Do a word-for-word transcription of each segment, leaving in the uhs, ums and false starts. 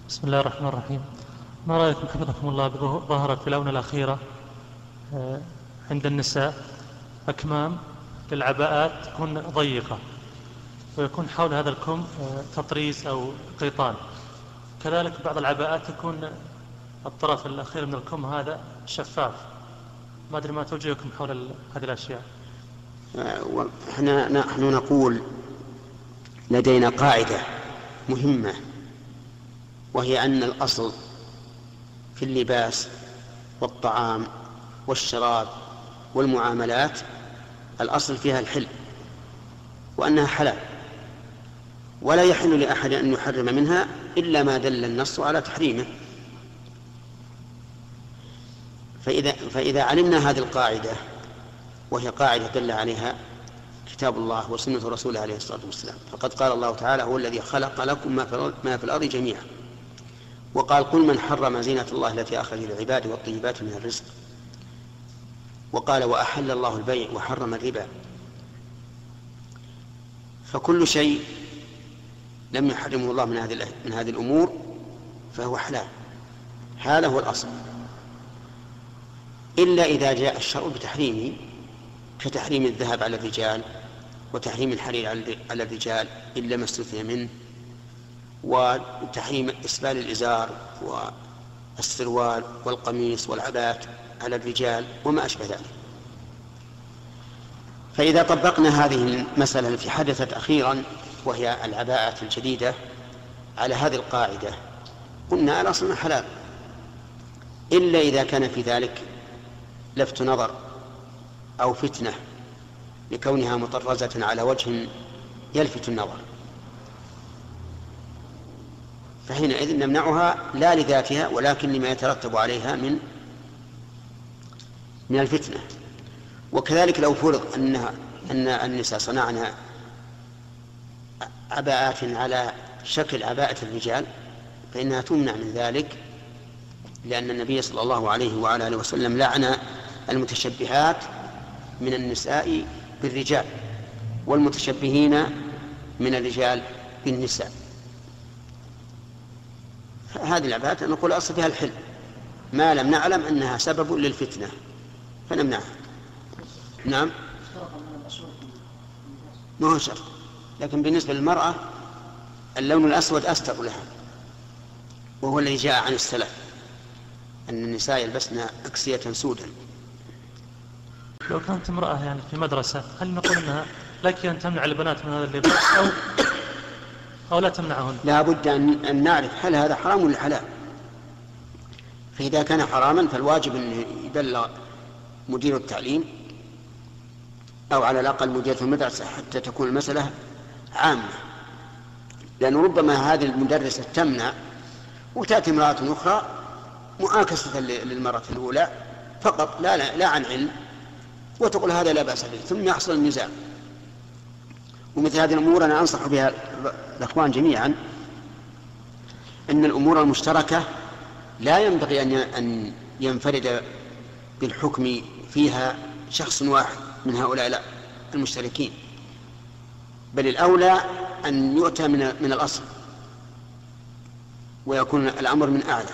بسم الله الرحمن الرحيم. ما رأيكم حفظكم الله ظهرت في الآونة الأخيرة عند النساء أكمام للعباءات تكون ضيقة ويكون حول هذا الكم تطريز أو قيطان، كذلك بعض العباءات تكون الطرف الأخير من الكم هذا شفاف. ما أدري ما توجهكم حول هذه الأشياء. احنا نحن نقول لدينا قاعدة مهمة، وهي أن الأصل في اللباس والطعام والشراب والمعاملات الأصل فيها الحل، وأنها حلال، ولا يحل لأحد أن يحرم منها إلا ما دل النص على تحريمه. فإذا, فإذا علمنا هذه القاعدة، وهي قاعدة دل عليها كتاب الله وسنة رسوله عليه الصلاة والسلام، فقد قال الله تعالى: هو الذي خلق لكم ما في الأرض جميعا. وقال: قل من حرم زينة الله التي أخرج للعباد والطيبات من الرزق. وقال: وأحل الله البيع وحرم الربا. فكل شيء لم يحرمه الله من هذه من هذه الأمور فهو حلال، هذا هو الأصل، إلا إذا جاء الشرع بتحريمه، كتحريم الذهب على الرجال وتحريم الحرير على الرجال إلا ما استثني منه، وتحريم إسبال الإزار والسروال والقميص والعباءة على الرجال وما أشبه ذلك. فإذا طبقنا هذه المسألة التي حدثت أخيرا، وهي العباءة الجديدة، على هذه القاعدة، قلنا الأصل حلال، إلا إذا كان في ذلك لفت نظر أو فتنة لكونها مطرزة على وجه يلفت النظر، فحينئذ نمنعها لا لذاتها ولكن لما يترتب عليها من من الفتنة. وكذلك لو فرض أنها أن النساء صنعنا عباءات على شكل عباءة الرجال فإنها تمنع من ذلك، لأن النبي صلى الله عليه وعلى آله وسلم لعن المتشبهات من النساء بالرجال والمتشبهين من الرجال بالنساء. هذه العباءات نقول أصل فيها الحل ما لم نعلم أنها سبب للفتنة فنمنعها. نعم، ما هو شرط، لكن بالنسبة للمرأة اللون الأسود أستر لها، وهو الذي جاء عن السلف أن النساء يلبسن أكسية سودا. لو كانت امرأة يعني في مدرسة، هل نقول أنها لك أن تمنع البنات من هذا اللباس أو أو لا تمنعهن؟ لا بد أن نعرف هل هذا حرام ولا حلال. فإذا كان حراما فالواجب أن يبلغ مدير التعليم أو على الأقل مدير المدرسة حتى تكون المسألة عامة، لأن ربما هذه المدرسة تمنع وتأتي امرأة أخرى مؤاكسة للمرة الأولى فقط لا, لا, لا عن علم، وتقول هذا لا بأس به، ثم يحصل النزاع. ومثل هذه الأمور أنا أنصح بها الأخوان جميعا أن الأمور المشتركة لا ينبغي أن ينفرد بالحكم فيها شخص واحد من هؤلاء المشتركين، بل الأولى أن يؤتى من, من الأصل ويكون الأمر من أعلى.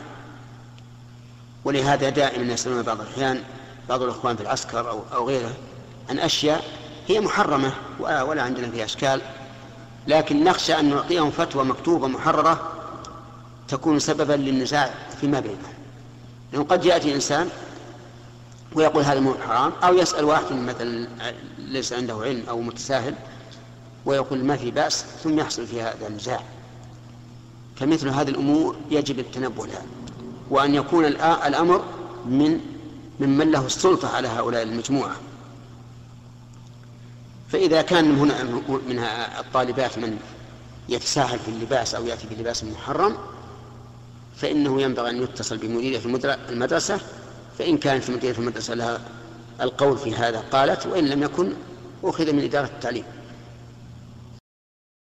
ولهذا دائما يسألون بعض الأحيان بعض الأخوان في العسكر أو, أو غيره عن أشياء هي محرمة ولا عندنا فيها أشكال، لكن نخشى أن نعطيهم فتوى مكتوبة محررة تكون سببا للنزاع فيما بينهم. لأنه قد يأتي إنسان ويقول هذا مو حرام، أو يسأل واحد مثلا ليس عنده علم أو متساهل ويقول ما في بأس، ثم يحصل في هذا النزاع. فمثل هذه الأمور يجب التنبه لها، وأن يكون الأمر من ممن له السلطة على هؤلاء المجموعة. فإذا كان هنا من الطالبات من يتساهل في اللباس أو يأتي بلباس محرم فإنه ينبغي أن يتصل بمديرية المدرسة، فإن كانت مديرية المدرسة لها القول في هذا قالت، وإن لم يكن أخذ من إدارة التعليم.